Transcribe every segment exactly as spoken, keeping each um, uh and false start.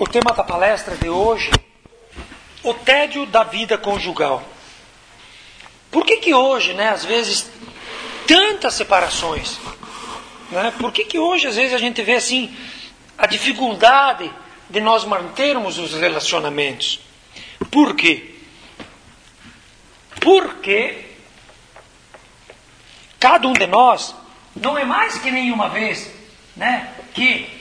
O tema da palestra de hoje, o tédio da vida conjugal. Por que que hoje, né, às vezes, tantas separações? Né? Por que que hoje, às vezes, a gente vê assim, a dificuldade de nós mantermos os relacionamentos? Por quê? Porque cada um de nós não é mais que nenhuma vez, né, que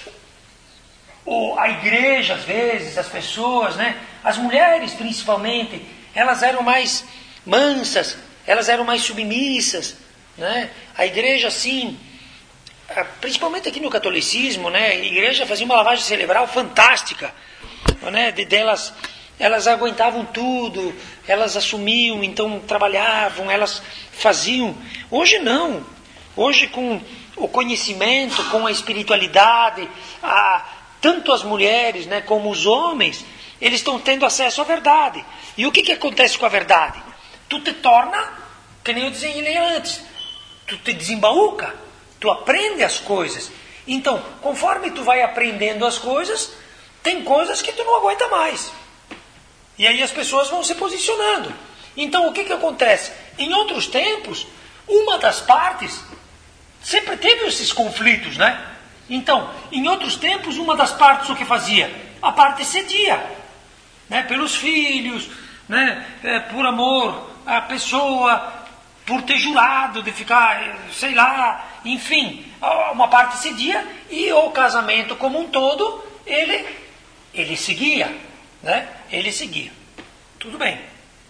ou a igreja, às vezes, as pessoas, né, as mulheres principalmente, elas eram mais mansas, elas eram mais submissas, né? A igreja, assim, principalmente aqui no catolicismo, né, a igreja fazia uma lavagem cerebral fantástica, né, de delas, elas aguentavam tudo, elas assumiam, então trabalhavam, elas faziam. Hoje não. Hoje, com o conhecimento, com a espiritualidade, a tanto as mulheres, né, como os homens, eles estão tendo acesso à verdade. E o que, que acontece com a verdade? Tu te torna, que nem eu desenhei antes, tu te desembaúca, tu aprende as coisas. Então, conforme tu vai aprendendo as coisas, tem coisas que tu não aguenta mais. E aí as pessoas vão se posicionando. Então, o que, que acontece? Em outros tempos, uma das partes sempre teve esses conflitos, né? Então, em outros tempos, uma das partes o que fazia? A parte cedia, né? Pelos filhos, né? É, por amor à pessoa, por ter jurado de ficar, sei lá, enfim, uma parte cedia e o casamento como um todo, ele, ele seguia, né? Ele seguia. Tudo bem.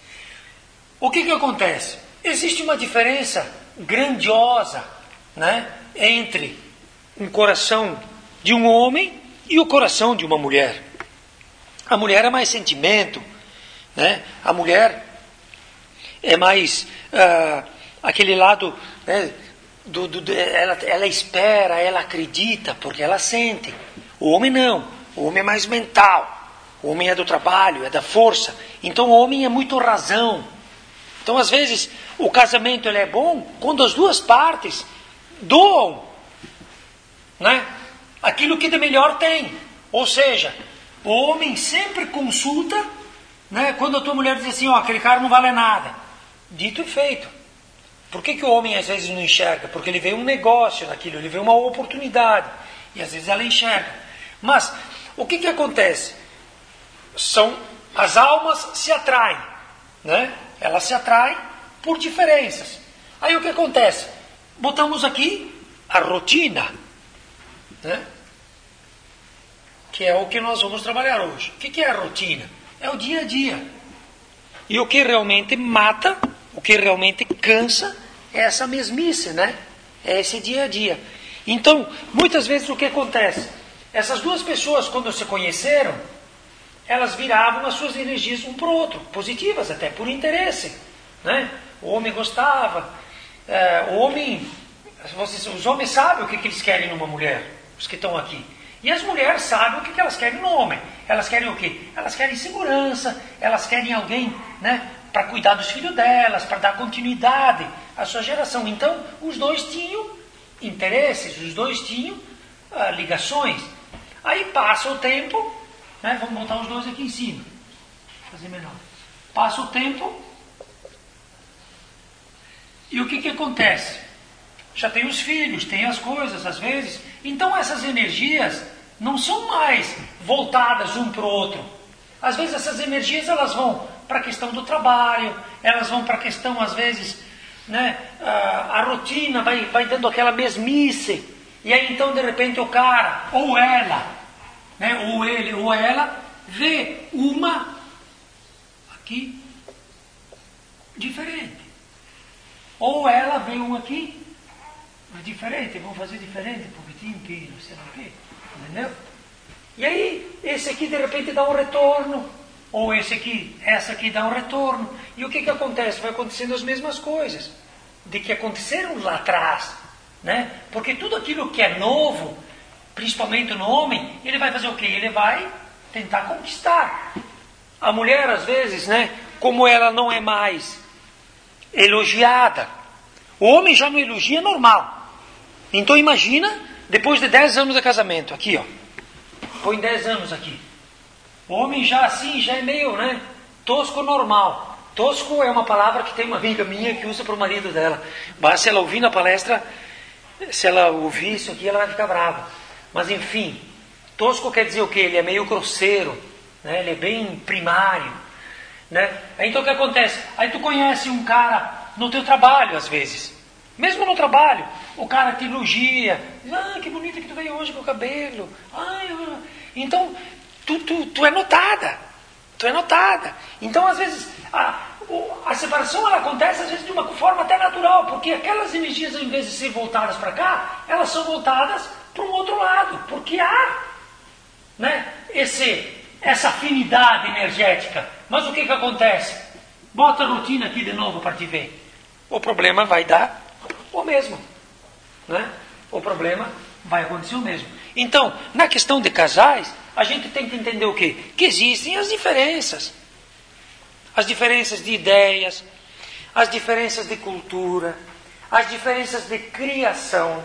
O que que acontece? Existe uma diferença grandiosa, né, entre um coração de um homem e o coração de uma mulher. A mulher é mais sentimento, né? A mulher é mais uh, aquele lado, né, do, do, do, ela, ela espera, ela acredita, porque ela sente. O homem não. O homem é mais mental. O homem é do trabalho, é da força. Então o homem é muito razão. Então às vezes o casamento ele é bom quando as duas partes doam, né, aquilo que de melhor tem. Ou seja, o homem sempre consulta, né, quando a tua mulher diz assim, ó, aquele cara não vale nada. Dito e feito. Por que que o homem às vezes não enxerga? Porque ele vê um negócio naquilo, ele vê uma oportunidade. E às vezes ela enxerga. Mas o que que acontece? São, as almas se atraem, né? Elas se atraem por diferenças. Aí o que acontece? Botamos aqui a rotina, né? Que é o que nós vamos trabalhar hoje. O que é a rotina? É o dia a dia. E o que realmente mata, o que realmente cansa, é essa mesmice, né? É esse dia a dia. Então, muitas vezes o que acontece? Essas duas pessoas, quando se conheceram, elas viravam as suas energias um para o outro, positivas até, por interesse, né? O homem gostava, é, o homem, vocês, os homens sabem o que, que eles querem numa mulher, os que estão aqui. E as mulheres sabem o que, que elas querem no homem. Elas querem o quê? Elas querem segurança, elas querem alguém, né, para cuidar dos filhos delas, para dar continuidade à sua geração. Então, os dois tinham interesses, os dois tinham ah, ligações. Aí passa o tempo, né, vamos botar os dois aqui em cima, fazer menor. Passa o tempo e o que, que acontece? Já tem os filhos, tem as coisas, às vezes. Então essas energias não são mais voltadas um para o outro. Às vezes essas energias elas vão para a questão do trabalho, elas vão para a questão, às vezes, né, a, a rotina vai, vai dando aquela mesmice. E aí então, de repente, o cara, ou ela, né, ou ele, ou ela, vê uma aqui diferente. Ou ela vê um aqui diferente, vamos fazer diferente, porque tinha que, não sei o quê, entendeu? E aí, esse aqui de repente dá um retorno, ou esse aqui, essa aqui dá um retorno, e o que que acontece? Vai acontecendo as mesmas coisas, de que aconteceram lá atrás, né? Porque tudo aquilo que é novo, principalmente no homem, ele vai fazer o quê? Ele vai tentar conquistar. A mulher, às vezes, né, como ela não é mais elogiada, o homem já não elogia normal. Então imagina, depois de dez anos de casamento, aqui ó, põe dez anos aqui. O homem já assim, já é meio, né, tosco normal. Tosco é uma palavra que tem uma amiga minha que usa para o marido dela. Mas se ela ouvir na palestra, se ela ouvir isso aqui, ela vai ficar brava. Mas enfim, tosco quer dizer o quê? Ele é meio grosseiro, né? Ele é bem primário, né? Aí, então o que acontece? Aí tu conhece um cara no teu trabalho às vezes. Mesmo no trabalho, o cara te elogia. Diz, ah, que bonita que tu veio hoje com o cabelo. Ai, ah. Então, tu, tu, tu é notada. Tu é notada. Então, às vezes, a, a separação ela acontece às vezes de uma forma até natural, porque aquelas energias, ao invés de ser voltadas para cá, elas são voltadas para um outro lado, porque há, né, esse, essa afinidade energética. Mas o que, que acontece? Bota a rotina aqui de novo para te ver. O problema vai dar o mesmo, né? O problema vai acontecer o mesmo. Então, na questão de casais, a gente tem que entender o quê? Que existem as diferenças. As diferenças de ideias, as diferenças de cultura, as diferenças de criação.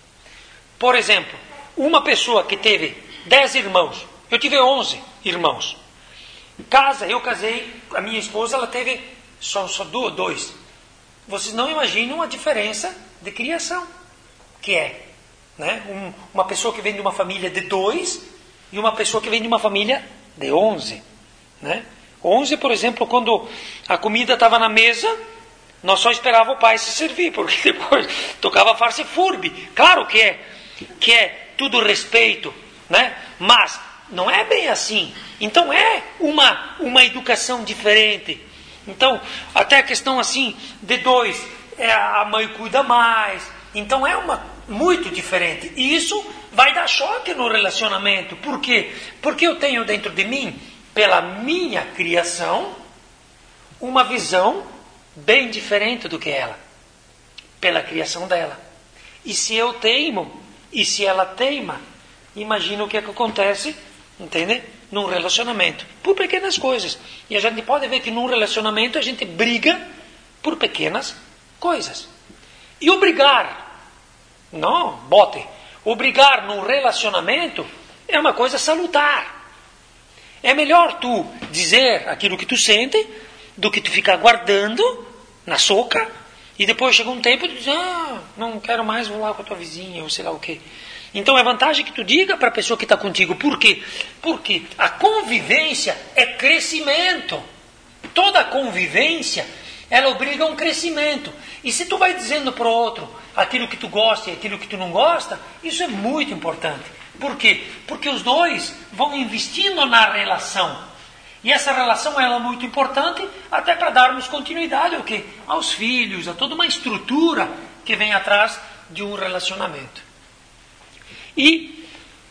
Por exemplo, uma pessoa que teve dez irmãos, eu tive onze irmãos. Casa, eu casei, a minha esposa, ela teve só, só dois. Vocês não imaginam a diferença de criação que é, né? Um, uma pessoa que vem de uma família de dois e uma pessoa que vem de uma família de onze, né? onze, por exemplo, quando a comida estava na mesa, nós só esperava o pai se servir, porque depois tocava farsa e furbi. Claro que é, que é tudo respeito, né? Mas não é bem assim. Então é uma, uma educação diferente. Então, até a questão assim, de dois, é, a mãe cuida mais. Então é uma, muito diferente. E isso vai dar choque no relacionamento. Por quê? Porque eu tenho dentro de mim, pela minha criação, uma visão bem diferente do que ela. Pela criação dela. E se eu teimo, e se ela teima, imagina o que, é que acontece, entende? Num relacionamento, por pequenas coisas. E a gente pode ver que num relacionamento a gente briga por pequenas coisas. E obrigar, não, bote, obrigar num relacionamento é uma coisa salutar. É melhor tu dizer aquilo que tu sente do que tu ficar guardando na soca e depois chega um tempo e tu diz, ah, não quero mais, vou lá com a tua vizinha ou sei lá o quê. Então é vantagem que tu diga para a pessoa que está contigo. Por quê? Porque a convivência é crescimento. Toda convivência, ela obriga a um crescimento. E se tu vai dizendo para o outro aquilo que tu gosta e aquilo que tu não gosta, isso é muito importante. Por quê? Porque os dois vão investindo na relação. E essa relação ela é muito importante até para darmos continuidade ao quê? Aos filhos, a toda uma estrutura que vem atrás de um relacionamento. E,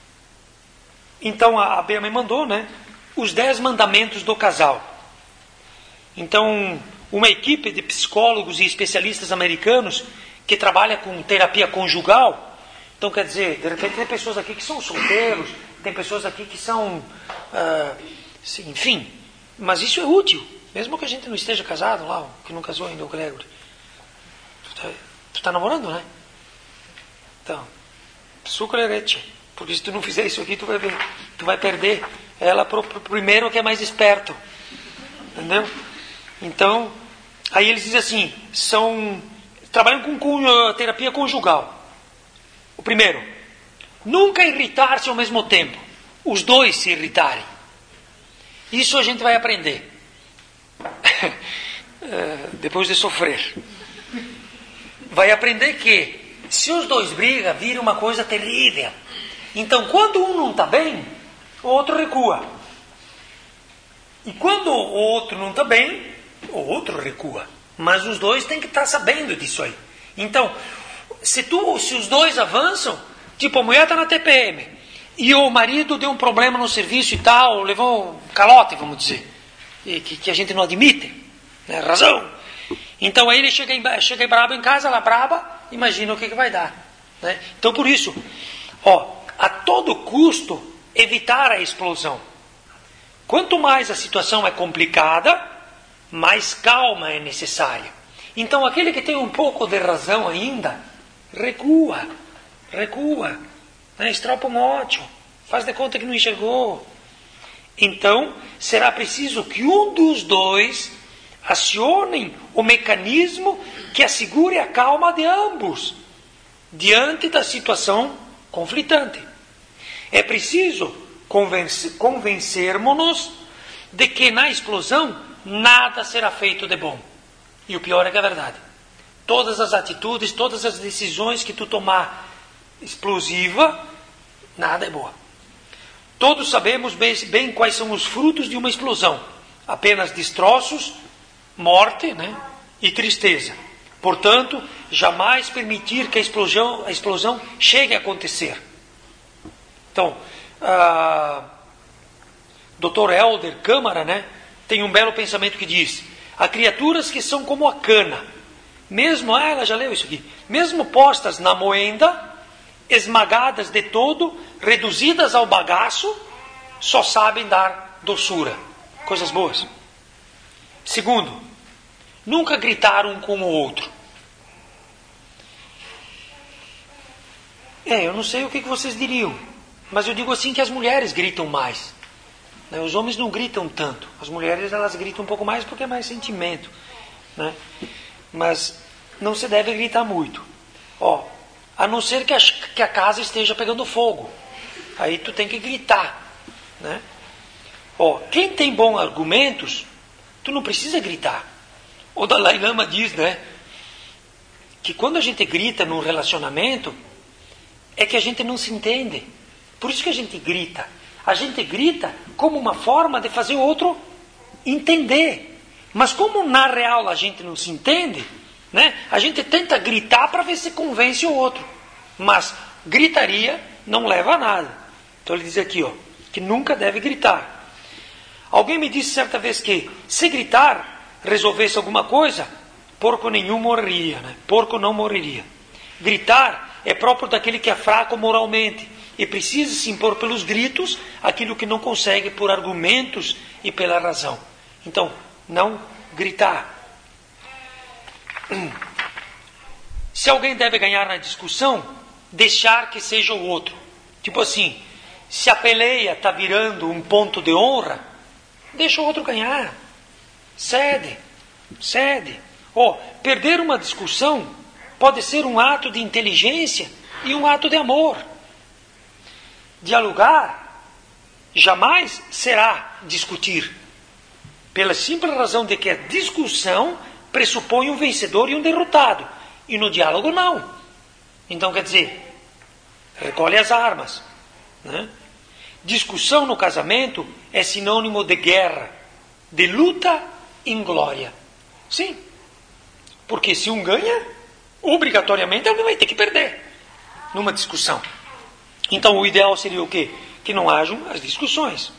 então a Bea me mandou, né, os dez mandamentos do casal. Então, uma equipe de psicólogos e especialistas americanos que trabalha com terapia conjugal. Então, quer dizer, de repente tem pessoas aqui que são solteiros, tem pessoas aqui que são, ah, enfim, mas isso é útil, mesmo que a gente não esteja casado lá, que não casou ainda, o Gregory. Tu está tu tá namorando, né? Então... sucrerete, porque se tu não fizer isso aqui, tu vai ver, tu vai perder ela pro, pro primeiro que é mais esperto, entendeu? Então, aí eles dizem assim, são, trabalham com, com terapia conjugal. O primeiro, nunca irritar-se ao mesmo tempo, os dois se irritarem. Isso a gente vai aprender, depois de sofrer. Vai aprender que se os dois brigam, vira uma coisa terrível. Então, quando um não está bem, o outro recua. E quando o outro não está bem, o outro recua. Mas os dois têm que estar sabendo disso aí. Então, se, tu, se os dois avançam, tipo, a mulher está na T P M, e o marido deu um problema no serviço e tal, levou um calote, vamos dizer, e que, que a gente não admite, né? Razão. Então, aí ele chega, em, chega brabo em casa, ela braba, imagina o que, que vai dar, né? Então, por isso, ó, a todo custo, evitar a explosão. Quanto mais a situação é complicada, mais calma é necessária. Então, aquele que tem um pouco de razão ainda, recua, recua, né? Estropa um ótimo, Faz de conta que não enxergou. Então, será preciso que um dos dois acionem o mecanismo que assegure a calma de ambos diante da situação conflitante. É preciso convencer, convencermos-nos de que na explosão nada será feito de bom. E o pior é que é verdade. Todas as atitudes, todas as decisões que tu tomar explosiva, nada é boa. Todos sabemos bem, bem quais são os frutos de uma explosão. Apenas destroços, morte, né, e tristeza. Portanto, jamais permitir que a explosão, a explosão chegue a acontecer. Então, ah, doutor Helder Câmara, né, tem um belo pensamento que diz: há criaturas que são como a cana, mesmo, ah, ela já leu isso aqui, mesmo postas na moenda, esmagadas de todo, reduzidas ao bagaço, só sabem dar doçura. Coisas boas. Segundo, nunca gritar um com o outro. É, eu não sei o que vocês diriam, mas eu digo assim que as mulheres gritam mais. Né? Os homens não gritam tanto. As mulheres, elas gritam um pouco mais porque é mais sentimento. Né? Mas não se deve gritar muito. Ó, a não ser que a, que a casa esteja pegando fogo. Aí tu tem que gritar. Né? Ó, quem tem bons argumentos, tu não precisa gritar. O Dalai Lama diz, né, que quando a gente grita num relacionamento, é que a gente não se entende. Por isso que a gente grita. A gente grita como uma forma de fazer o outro entender. Mas como na real a gente não se entende, né, a gente tenta gritar para ver se convence o outro. Mas gritaria não leva a nada. Então ele diz aqui, ó, que nunca deve gritar. Alguém me disse certa vez que se gritar resolvesse alguma coisa, porco nenhum morreria, né? Porco não morreria. Gritar é próprio daquele que é fraco moralmente e precisa se impor pelos gritos aquilo que não consegue por argumentos e pela razão. Então, não gritar. Se alguém deve ganhar na discussão, deixar que seja o outro. Tipo assim, se a peleia está virando um ponto de honra, deixa o outro ganhar. Cede, cede. Oh, perder uma discussão pode ser um ato de inteligência e um ato de amor. Dialogar jamais será discutir, pela simples razão de que a discussão pressupõe um vencedor e um derrotado, e no diálogo não. Então, quer dizer, recolhe as armas. Né? Discussão no casamento é sinônimo de guerra, de luta inglória. Sim, porque se um ganha, obrigatoriamente alguém vai ter que perder numa discussão. Então o ideal seria o quê? Que não hajam as discussões.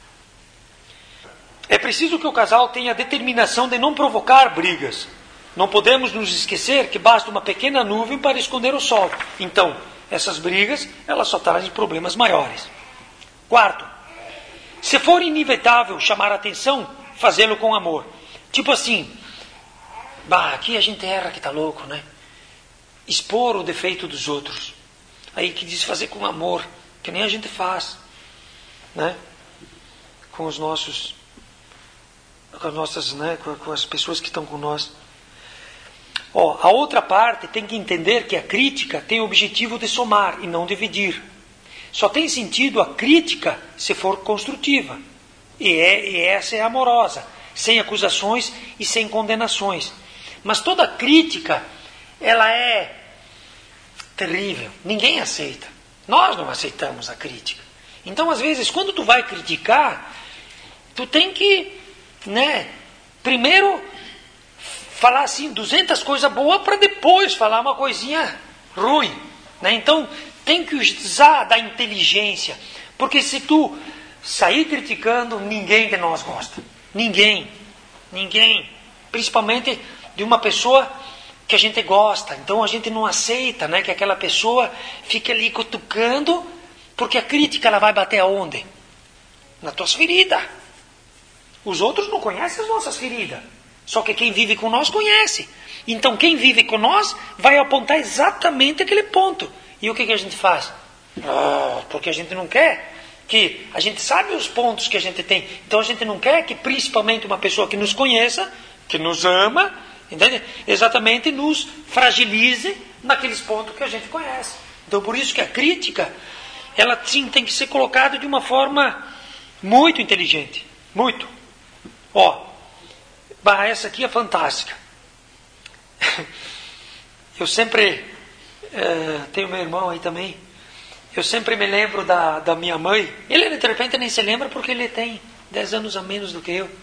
É preciso que o casal tenha a determinação de não provocar brigas. Não podemos nos esquecer que basta uma pequena nuvem para esconder o sol. Então, essas brigas, elas só trazem problemas maiores. Quarto, se for inevitável chamar a atenção, fazê-lo com amor. Tipo assim, bah, aqui a gente erra que tá louco, né? Expor o defeito dos outros. Aí que diz fazer com amor, que nem a gente faz, né? Com os nossos, com as nossas, né? Com, com as pessoas que estão com nós. Ó, a outra parte tem que entender que a crítica tem o objetivo de somar e não dividir. Só tem sentido a crítica se for construtiva. E, é, e essa é amorosa, sem acusações e sem condenações. Mas toda crítica, ela é terrível. Ninguém aceita. Nós não aceitamos a crítica. Então, às vezes, quando tu vai criticar, tu tem que, né, primeiro falar assim duzentas coisas boas para depois falar uma coisinha ruim, né? Então, tem que usar da inteligência, porque se tu sair criticando, ninguém de nós gosta. Ninguém. Ninguém. Principalmente de uma pessoa que a gente gosta. Então a gente não aceita, né, que aquela pessoa fique ali cutucando, porque a crítica ela vai bater aonde? Nas tuas feridas. Os outros não conhecem as nossas feridas. Só que quem vive com nós conhece. Então quem vive com nós vai apontar exatamente aquele ponto. E o que, que a gente faz? Oh, porque a gente não quer que a gente sabe os pontos que a gente tem. Então a gente não quer que principalmente uma pessoa que nos conheça, que nos ama, entende? Exatamente nos fragilize naqueles pontos que a gente conhece. Então por isso que a crítica, ela sim tem que ser colocada de uma forma muito inteligente. Muito. Ó, bah, essa aqui é fantástica. Eu sempre, uh, tenho meu irmão aí também, eu sempre me lembro da, da minha mãe. Ele de repente nem se lembra porque ele tem dez anos a menos do que eu.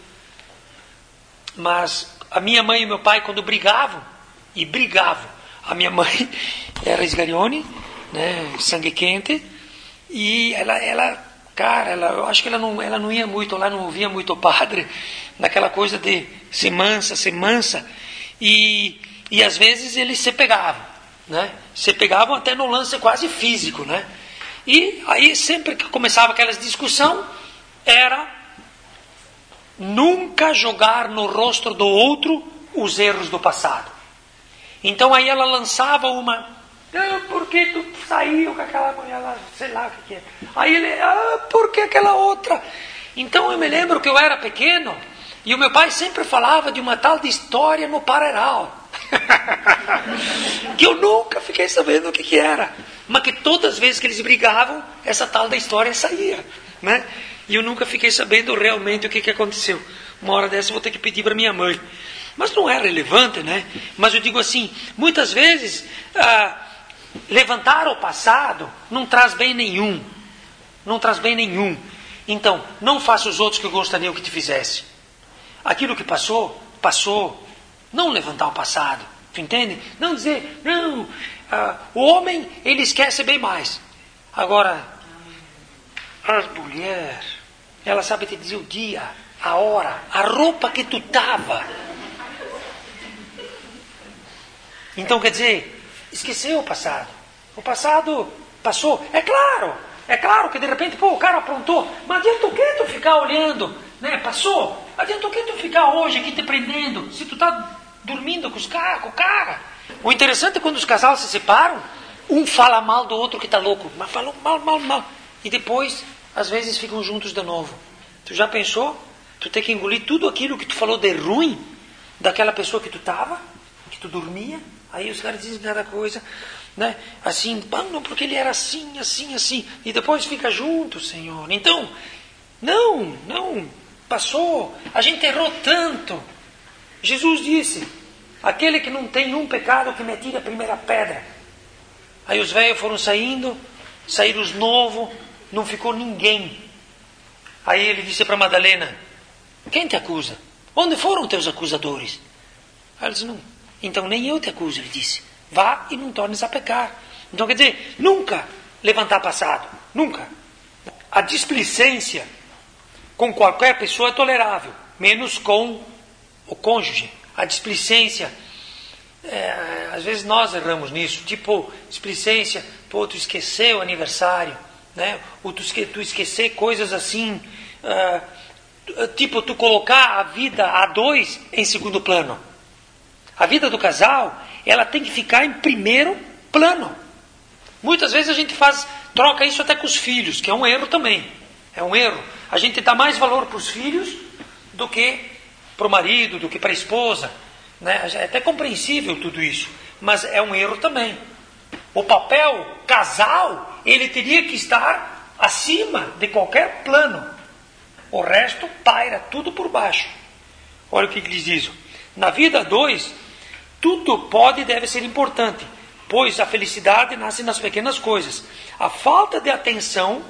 Mas a minha mãe e meu pai, quando brigavam, e brigavam, a minha mãe era esgarione, né, sangue quente, e ela, ela cara, ela, eu acho que ela não, ela não ia muito lá, não ouvia muito o padre, naquela coisa de ser mansa, ser mansa, e, e às vezes eles se pegavam, né, se pegavam até no lance quase físico, né, e aí sempre que começava aquelas discussão, era nunca jogar no rosto do outro os erros do passado. Então aí ela lançava uma, ah, por que tu saiu com aquela mulher lá, sei lá o que, que é. Aí ele, ah, por que aquela outra? Então eu me lembro que eu era pequeno e o meu pai sempre falava de uma tal de história no Pararal. Que eu nunca fiquei sabendo o que, que era. Mas que todas as vezes que eles brigavam, essa tal da história saía, né? E eu nunca fiquei sabendo realmente o que, que aconteceu. Uma hora dessa eu vou ter que pedir para minha mãe. Mas não é relevante, né? Mas eu digo assim, muitas vezes, ah, levantar o passado não traz bem nenhum. Não traz bem nenhum. Então, não faça os outros que gostariam que te fizesse. Aquilo que passou, passou. Não levantar o passado. Tu entende? Não dizer, não, ah, o homem, ele esquece bem mais. Agora, as mulheres, ela sabe te dizer o dia, a hora, a roupa que tu tava. Então, quer dizer, esqueceu o passado. O passado passou. É claro, é claro que de repente, pô, o cara aprontou. Mas adianta o que tu ficar olhando, né? Passou. Adianta o que tu ficar hoje aqui te prendendo, se tu tá dormindo com os caras, com o cara. O interessante é quando os casais se separam, um fala mal do outro que tá louco. Mas falou mal, mal, mal. E depois, às vezes, ficam juntos de novo. Tu já pensou? Tu tem que engolir tudo aquilo que tu falou de ruim daquela pessoa que tu tava, que tu dormia. Aí os caras dizem cada coisa, né? Assim, não, porque ele era assim, assim, assim. E depois fica junto, Senhor. Então, não, não, passou. A gente errou tanto. Jesus disse, aquele que não tem um pecado que me atire a primeira pedra. Aí os velhos foram saindo, saíram os novos, não ficou ninguém. Aí ele disse para Madalena, quem te acusa? Onde foram teus acusadores? Aí ela disse, não. Então nem eu te acuso, ele disse. Vá e não tornes a pecar. Então quer dizer, nunca levantar passado. Nunca. A displicência com qualquer pessoa é tolerável. Menos com o cônjuge. A displicência, é, às vezes nós erramos nisso. Tipo, displicência, pô, tu esqueceu o aniversário. Né? Ou tu, esque, tu esquecer coisas assim. Uh, tipo, tu colocar a vida a dois em segundo plano. A vida do casal, ela tem que ficar em primeiro plano. Muitas vezes a gente faz, troca isso até com os filhos, que é um erro também. É um erro. A gente dá mais valor para os filhos do que para o marido, do que para a esposa. Né? É até compreensível tudo isso. Mas é um erro também. O papel casal, ele teria que estar acima de qualquer plano. O resto paira tudo por baixo. Olha o que eles dizem. Na vida a dois, tudo pode e deve ser importante, pois a felicidade nasce nas pequenas coisas. A falta de atenção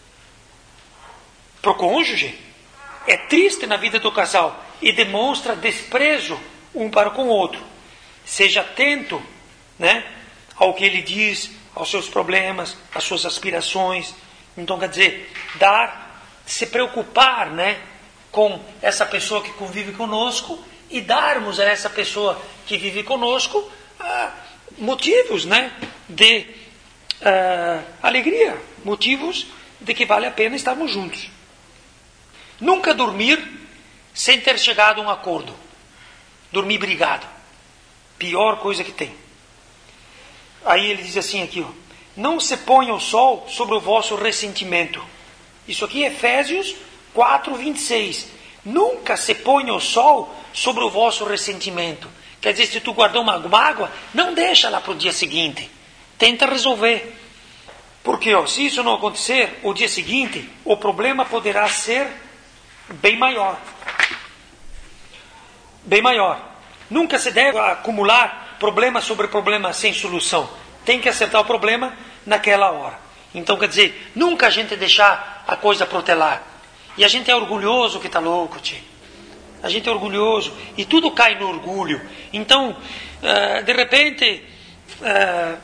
para o cônjuge é triste na vida do casal e demonstra desprezo um para com o outro. Seja atento, né, ao que ele diz, aos seus problemas, às suas aspirações. Então, quer dizer, dar, se preocupar, né, com essa pessoa que convive conosco e darmos a essa pessoa que vive conosco ah, motivos, né, de ah, alegria, motivos de que vale a pena estarmos juntos. Nunca dormir sem ter chegado a um acordo. Dormir brigado. Pior coisa que tem. Aí ele diz assim aqui, ó, não se ponha o sol sobre o vosso ressentimento. Isso aqui é Efésios quatro, vinte e seis. Nunca se ponha o sol sobre o vosso ressentimento. Quer dizer, se tu guardou uma mágoa, não deixa lá para o dia seguinte. Tenta resolver. Porque ó, se isso não acontecer, o dia seguinte, o problema poderá ser bem maior. Bem maior. Nunca se deve acumular problema sobre problema sem solução. Tem que acertar o problema naquela hora. Então, quer dizer, nunca a gente deixar a coisa protelar. E a gente é orgulhoso que está louco, tio. A gente é orgulhoso. E tudo cai no orgulho. Então, uh, de repente, uh,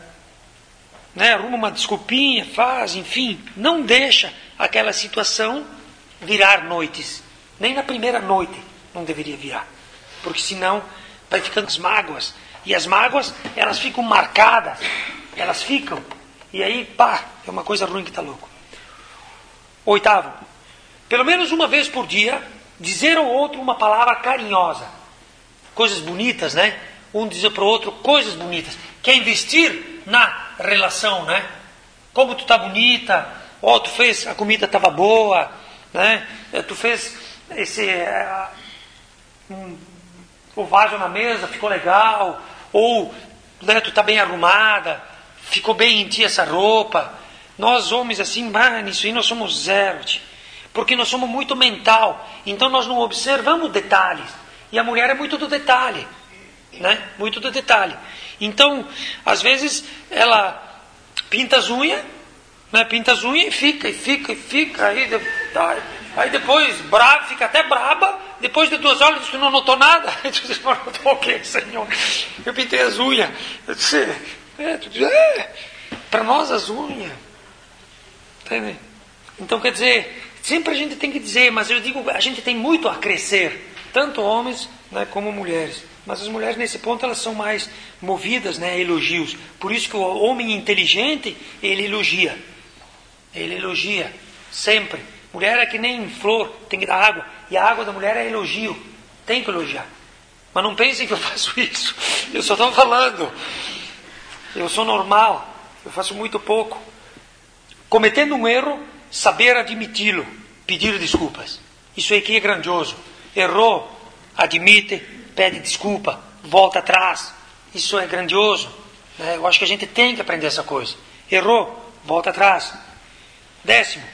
né, arruma uma desculpinha, faz, enfim. Não deixa aquela situação virar noites. Nem na primeira noite não deveria virar. Porque senão vai ficando as mágoas. E as mágoas, elas ficam marcadas. Elas ficam. E aí, pá, é uma coisa ruim que está louco. Oitavo. Pelo menos uma vez por dia, dizer ao outro uma palavra carinhosa. Coisas bonitas, né? Um dizer para o outro coisas bonitas. Quer investir na relação, né? Como tu tá bonita. Ó, oh, tu fez, a comida estava boa. Né? Tu fez esse... Uh, um, o vaso na mesa, ficou legal. Ou, né, tu tá bem arrumada. Ficou bem em ti essa roupa. Nós homens assim, mano, isso aí nós somos zero. Tio. Porque nós somos muito mental. Então nós não observamos detalhes. E a mulher é muito do detalhe. Né? Muito do detalhe. Então, às vezes, ela pinta as unhas, né? Pinta as unhas e fica, e fica, e fica. Aí, aí depois, brava, fica até braba. Depois de duas horas, diz que não notou nada. Eu disse, mas notou o quê, Senhor? Eu pintei as unhas. Eu disse, é, é, para nós as unhas. Entende? Então, quer dizer, sempre a gente tem que dizer, mas eu digo, a gente tem muito a crescer. Tanto homens, né, como mulheres. Mas as mulheres, nesse ponto, elas são mais movidas, né, a elogios. Por isso que o homem inteligente, ele elogia. Ele elogia, sempre. Mulher é que nem flor, tem que dar água. E a água da mulher é elogio. Tem que elogiar. Mas não pensem que eu faço isso. Eu só estou falando. Eu sou normal. Eu faço muito pouco. Cometendo um erro, saber admiti-lo. Pedir desculpas. Isso aqui é grandioso. Errou, admite, pede desculpa, volta atrás. Isso é grandioso. Né? Eu acho que a gente tem que aprender essa coisa. Errou, volta atrás. Décimo.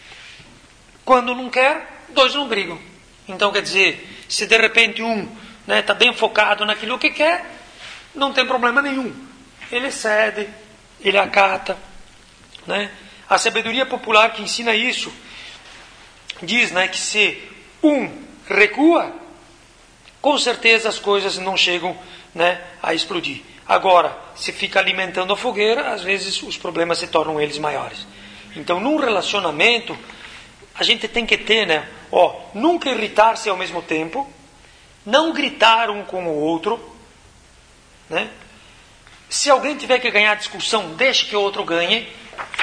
Quando não quer, dois não brigam. Então, quer dizer, se de repente um está, né, bem focado naquilo que quer, não tem problema nenhum. Ele cede, ele acata. Né? A sabedoria popular que ensina isso diz, né, que se um recua, com certeza as coisas não chegam, né, a explodir. Agora, se fica alimentando a fogueira, às vezes os problemas se tornam eles maiores. Então, num relacionamento, a gente tem que ter, né, ó, nunca irritar-se ao mesmo tempo, não gritar um com o outro, né? Se alguém tiver que ganhar a discussão, deixe que o outro ganhe.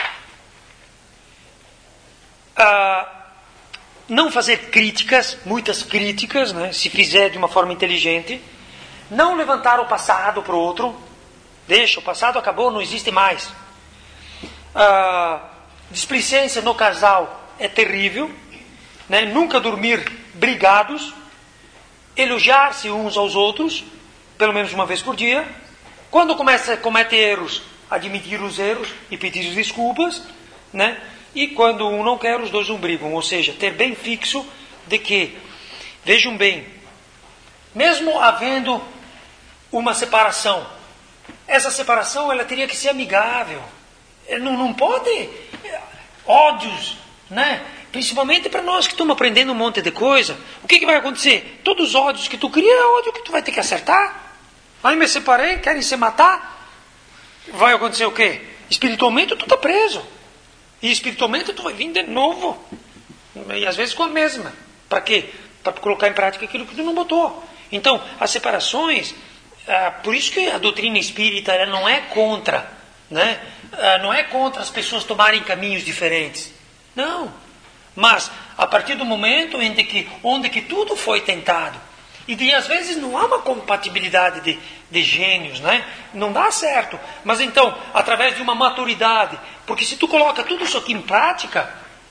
Ah, não fazer críticas, muitas críticas, né, se fizer de uma forma inteligente. Não levantar o passado para o outro. Deixa, o passado acabou, não existe mais. Ah, displicência no casal é terrível. Né? Nunca dormir brigados. Elogiar-se uns aos outros, pelo menos uma vez por dia. Quando começa, comete erros, admitir os erros e pedir desculpas. Né? E quando um não quer, os dois não brigam. Ou seja, ter bem fixo de que, vejam bem, mesmo havendo uma separação, essa separação ela teria que ser amigável. Não, não pode ódios, né? Principalmente para nós que estamos aprendendo um monte de coisa. O que, que vai acontecer? Todos os ódios que tu cria é ódio que tu vai ter que acertar. Aí me separei, querem se matar. Vai acontecer o quê? Espiritualmente tu está preso. E espiritualmente tu vai vir de novo. E às vezes com a mesma. Para quê? Para colocar em prática aquilo que tu não botou. Então, as separações, ah, por isso que a doutrina espírita ela não é contra, né? Ah, não é contra as pessoas tomarem caminhos diferentes. Não. Mas, a partir do momento em que, onde que tudo foi tentado, e de, às vezes não há uma compatibilidade de, de gênios, né? Não dá certo. Mas então, através de uma maturidade, porque se tu coloca tudo isso aqui em prática,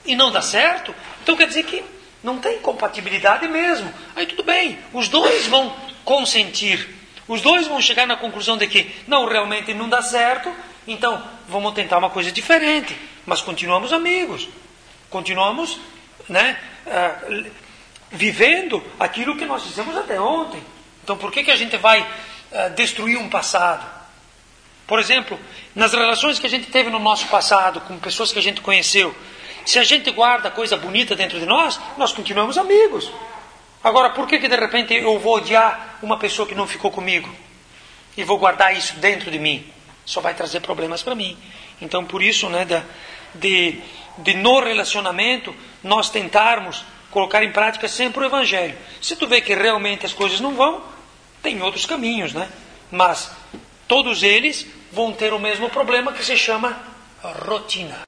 e não dá certo, então quer dizer que não tem compatibilidade mesmo. Aí tudo bem, os dois vão consentir, os dois vão chegar na conclusão de que não, realmente não dá certo, então vamos tentar uma coisa diferente, mas continuamos amigos, continuamos, né, uh, vivendo aquilo que nós fizemos até ontem. Então por que, que a gente vai uh, destruir um passado? Por exemplo, nas relações que a gente teve no nosso passado, com pessoas que a gente conheceu, se a gente guarda coisa bonita dentro de nós, nós continuamos amigos. Agora, por que, que de repente eu vou odiar uma pessoa que não ficou comigo? E vou guardar isso dentro de mim? Só vai trazer problemas para mim. Então, por isso, né, da, de, de no relacionamento, nós tentarmos colocar em prática sempre o Evangelho. Se tu vê que realmente as coisas não vão, tem outros caminhos, né? Mas todos eles vão ter o mesmo problema que se chama rotina.